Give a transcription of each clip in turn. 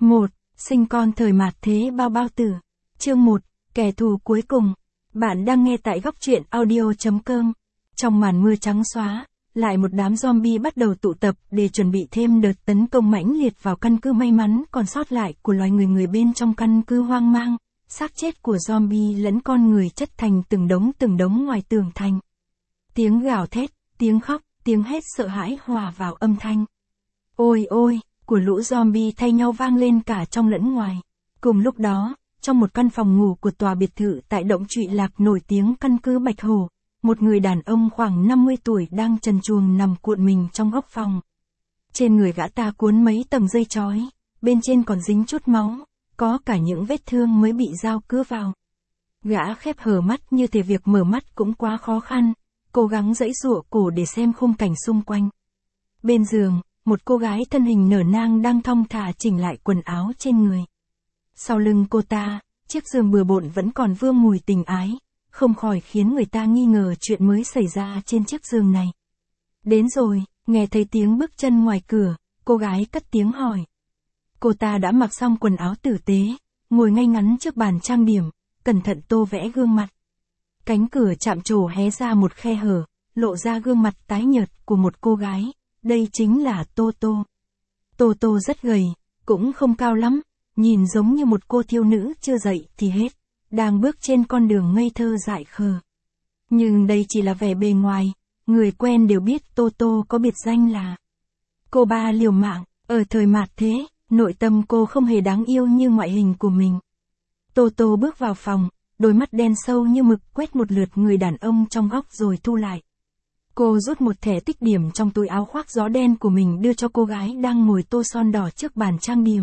1. Sinh con thời mạt thế bao bao tử. Chương 1. Kẻ thù cuối cùng. Bạn đang nghe tại góc truyện audio.com. Trong màn mưa trắng xóa, lại một đám zombie bắt đầu tụ tập để chuẩn bị thêm đợt tấn công mãnh liệt vào căn cứ may mắn còn sót lại của loài người bên trong căn cứ hoang mang. Xác chết của zombie lẫn con người chất thành từng đống ngoài tường thành. Tiếng gào thét, tiếng khóc, tiếng hét sợ hãi hòa vào âm thanh. Ôi ôi, của lũ zombie thay nhau vang lên cả trong lẫn ngoài. Cùng lúc đó, trong một căn phòng ngủ của tòa biệt thự tại động Trụy Lạc nổi tiếng căn cứ Bạch Hổ, một người đàn ông khoảng 50 tuổi đang trần truồng nằm cuộn mình trong góc phòng. Trên người gã ta cuốn mấy tầng dây chói, bên trên còn dính chút máu, có cả những vết thương mới bị dao cứa vào. Gã khép hờ mắt như thể việc mở mắt cũng quá khó khăn, cố gắng giãy giụa cổ để xem khung cảnh xung quanh. Bên giường, một cô gái thân hình nở nang đang thong thả chỉnh lại quần áo trên người. Sau lưng cô ta, chiếc giường bừa bộn vẫn còn vương mùi tình ái, không khỏi khiến người ta nghi ngờ chuyện mới xảy ra trên chiếc giường này. Đến rồi, nghe thấy tiếng bước chân ngoài cửa, cô gái cất tiếng hỏi. Cô ta đã mặc xong quần áo tử tế, ngồi ngay ngắn trước bàn trang điểm, cẩn thận tô vẽ gương mặt. Cánh cửa chạm trổ hé ra một khe hở, lộ ra gương mặt tái nhợt của một cô gái. Đây chính là Toto. Toto rất gầy, cũng không cao lắm, nhìn giống như một cô thiếu nữ chưa dậy thì hết, đang bước trên con đường ngây thơ dại khờ. Nhưng đây chỉ là vẻ bề ngoài, người quen đều biết Toto có biệt danh là cô ba liều mạng. Ở thời mạt thế, nội tâm cô không hề đáng yêu như ngoại hình của mình. Toto bước vào phòng, đôi mắt đen sâu như mực quét một lượt người đàn ông trong góc rồi thu lại. Cô rút một thẻ tích điểm trong túi áo khoác gió đen của mình đưa cho cô gái đang ngồi tô son đỏ trước bàn trang điểm.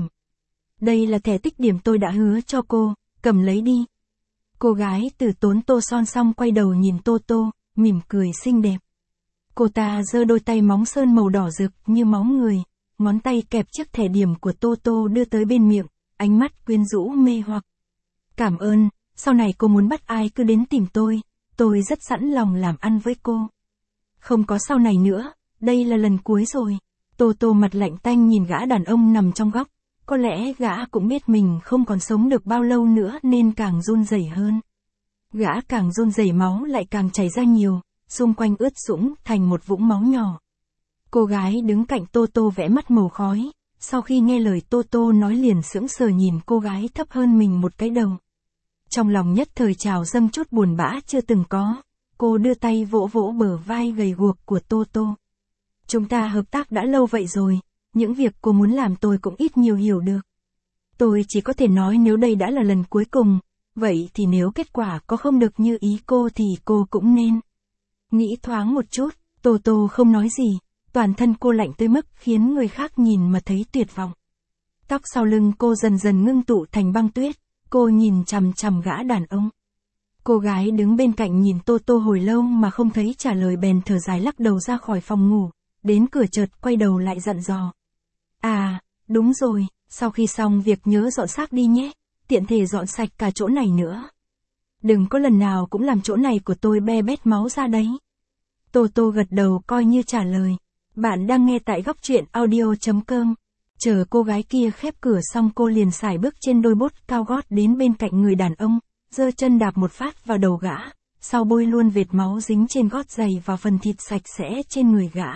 Đây là thẻ tích điểm tôi đã hứa cho cô, cầm lấy đi. Cô gái từ tốn tô son xong quay đầu nhìn Toto, mỉm cười xinh đẹp. Cô ta giơ đôi tay móng sơn màu đỏ rực như máu người, ngón tay kẹp chiếc thẻ điểm của Toto đưa tới bên miệng, ánh mắt quyến rũ mê hoặc. Cảm ơn, sau này cô muốn bắt ai cứ đến tìm tôi rất sẵn lòng làm ăn với cô. Không có sau này nữa, đây là lần cuối rồi. Toto mặt lạnh tanh nhìn gã đàn ông nằm trong góc, có lẽ gã cũng biết mình không còn sống được bao lâu nữa nên càng run rẩy hơn. Gã càng run rẩy máu lại càng chảy ra nhiều, xung quanh ướt sũng thành một vũng máu nhỏ. Cô gái đứng cạnh Toto vẽ mắt màu khói, sau khi nghe lời Toto nói liền sững sờ nhìn cô gái thấp hơn mình một cái đầu. Trong lòng nhất thời trào dâng chút buồn bã chưa từng có. Cô đưa tay vỗ vỗ bờ vai gầy guộc của Toto. Chúng ta hợp tác đã lâu vậy rồi, những việc cô muốn làm tôi cũng ít nhiều hiểu được. Tôi chỉ có thể nói nếu đây đã là lần cuối cùng, vậy thì nếu kết quả có không được như ý cô thì cô cũng nên nghĩ thoáng một chút. Toto không nói gì, toàn thân cô lạnh tới mức khiến người khác nhìn mà thấy tuyệt vọng. Tóc sau lưng cô dần dần ngưng tụ thành băng tuyết, cô nhìn chằm chằm gã đàn ông. Cô gái đứng bên cạnh nhìn Toto hồi lâu mà không thấy trả lời bèn thở dài lắc đầu ra khỏi phòng ngủ, đến cửa chợt quay đầu lại dặn dò. À, đúng rồi, sau khi xong việc nhớ dọn xác đi nhé, tiện thể dọn sạch cả chỗ này nữa. Đừng có lần nào cũng làm chỗ này của tôi be bét máu ra đấy. Toto gật đầu coi như trả lời. Bạn đang nghe tại góc truyện audio.com. Chờ cô gái kia khép cửa xong cô liền sải bước trên đôi bốt cao gót đến bên cạnh người đàn ông. Giơ chân đạp một phát vào đầu gã, sau bôi luôn vệt máu dính trên gót giày vào phần thịt sạch sẽ trên người gã.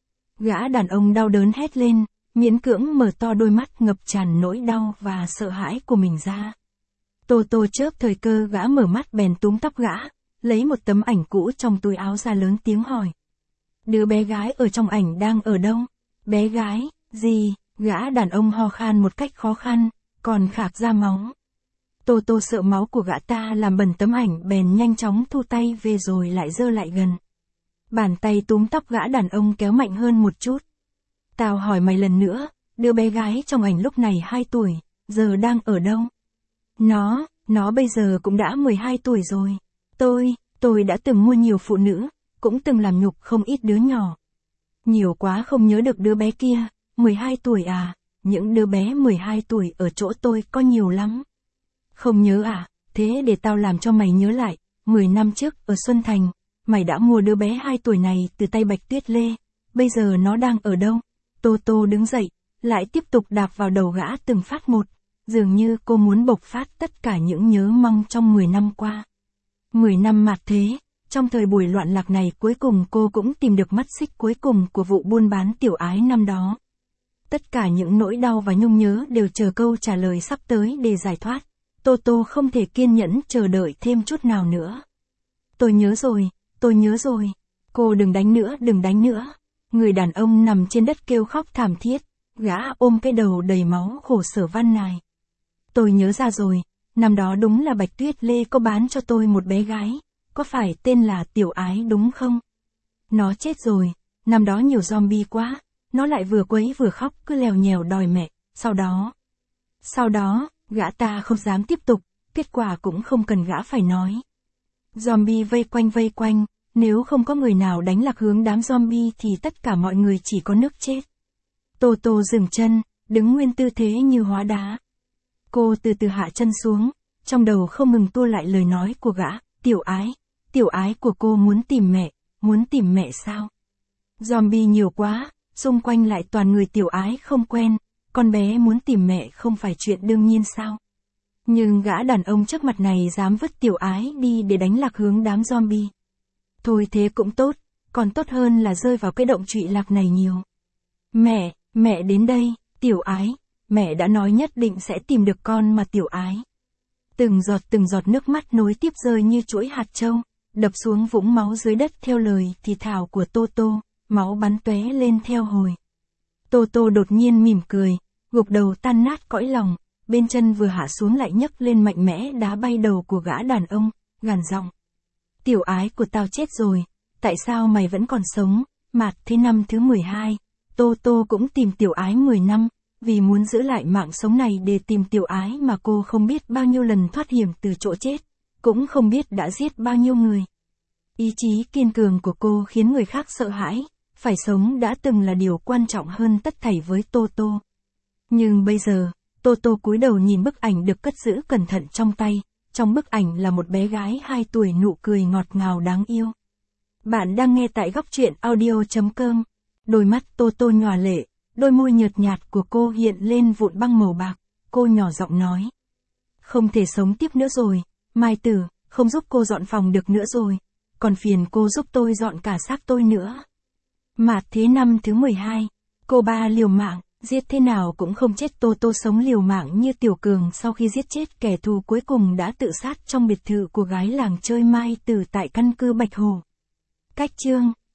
Gã đàn ông đau đớn hét lên, miễn cưỡng mở to đôi mắt ngập tràn nỗi đau và sợ hãi của mình ra. Toto chớp thời cơ gã mở mắt bèn túm tóc gã, lấy một tấm ảnh cũ trong túi áo ra lớn tiếng hỏi. Đứa bé gái ở trong ảnh đang ở đâu? Bé gái, gì? Gã đàn ông ho khan một cách khó khăn, còn khạc ra máu. Toto sợ máu của gã ta làm bẩn tấm ảnh bèn nhanh chóng thu tay về rồi lại giơ lại gần. Bàn tay túm tóc gã đàn ông kéo mạnh hơn một chút. Tao hỏi mày lần nữa, đứa bé gái trong ảnh lúc này 2 tuổi, giờ đang ở đâu? Nó bây giờ cũng đã 12 tuổi rồi. Tôi đã từng mua nhiều phụ nữ, cũng từng làm nhục không ít đứa nhỏ. Nhiều quá không nhớ được đứa bé kia, 12 tuổi à, những đứa bé 12 tuổi ở chỗ tôi có nhiều lắm. Không nhớ à, thế để tao làm cho mày nhớ lại, 10 năm trước ở Xuân Thành, mày đã mua đứa bé 2 tuổi này từ tay Bạch Tuyết Lê, bây giờ nó đang ở đâu? Toto đứng dậy, lại tiếp tục đạp vào đầu gã từng phát một, dường như cô muốn bộc phát tất cả những nhớ mong trong 10 năm qua. 10 năm mạt thế, trong thời buổi loạn lạc này cuối cùng cô cũng tìm được mắt xích cuối cùng của vụ buôn bán tiểu ái năm đó. Tất cả những nỗi đau và nhung nhớ đều chờ câu trả lời sắp tới để giải thoát. Toto không thể kiên nhẫn chờ đợi thêm chút nào nữa. Tôi nhớ rồi. Cô đừng đánh nữa. Người đàn ông nằm trên đất kêu khóc thảm thiết, gã ôm cái đầu đầy máu khổ sở van nài. Tôi nhớ ra rồi, năm đó đúng là Bạch Tuyết Lê có bán cho tôi một bé gái, có phải tên là Tiểu Ái đúng không? Nó chết rồi, năm đó nhiều zombie quá, nó lại vừa quấy vừa khóc cứ lèo nhèo đòi mẹ, sau đó, gã ta không dám tiếp tục, kết quả cũng không cần gã phải nói. Zombie vây quanh, nếu không có người nào đánh lạc hướng đám zombie thì tất cả mọi người chỉ có nước chết. Toto dừng chân, đứng nguyên tư thế như hóa đá. Cô từ từ hạ chân xuống, trong đầu không ngừng tua lại lời nói của gã, tiểu ái của cô muốn tìm mẹ sao? Zombie nhiều quá, xung quanh lại toàn người tiểu ái không quen, con bé muốn tìm mẹ không phải chuyện đương nhiên sao? Nhưng gã đàn ông trước mặt này dám vứt tiểu ái đi để đánh lạc hướng đám zombie. Thôi thế cũng tốt, còn tốt hơn là rơi vào cái động trụy lạc này nhiều. Mẹ đến đây, tiểu ái, mẹ đã nói nhất định sẽ tìm được con mà tiểu ái. Từng giọt nước mắt nối tiếp rơi như chuỗi hạt châu, đập xuống vũng máu dưới đất theo lời thì thào của Toto, máu bắn tóe lên theo hồi. Toto đột nhiên mỉm cười, gục đầu tan nát cõi lòng, bên chân vừa hạ xuống lại nhấc lên mạnh mẽ đá bay đầu của gã đàn ông, gằn giọng. Tiểu ái của tao chết rồi, tại sao mày vẫn còn sống? Mạt thế năm thứ 12, Toto cũng tìm tiểu ái 10 năm, vì muốn giữ lại mạng sống này để tìm tiểu ái mà cô không biết bao nhiêu lần thoát hiểm từ chỗ chết, cũng không biết đã giết bao nhiêu người. Ý chí kiên cường của cô khiến người khác sợ hãi, phải sống đã từng là điều quan trọng hơn tất thảy với Toto. Nhưng bây giờ, Toto cúi đầu nhìn bức ảnh được cất giữ cẩn thận trong tay, trong bức ảnh là một bé gái 2 tuổi nụ cười ngọt ngào đáng yêu. Bạn đang nghe tại góc truyện audio.com. Đôi mắt Toto nhòa lệ, đôi môi nhợt nhạt của cô hiện lên vụn băng màu bạc, cô nhỏ giọng nói. Không thể sống tiếp nữa rồi, Mai Tử, không giúp cô dọn phòng được nữa rồi, còn phiền cô giúp tôi dọn cả xác tôi nữa. Mạt thế năm thứ 12, cô ba liều mạng, giết thế nào cũng không chết. Toto sống liều mạng như Tiểu Cường sau khi giết chết kẻ thù cuối cùng đã tự sát trong biệt thự của gái làng chơi Mai Tử tại căn cứ Bạch Hồ. Cách chương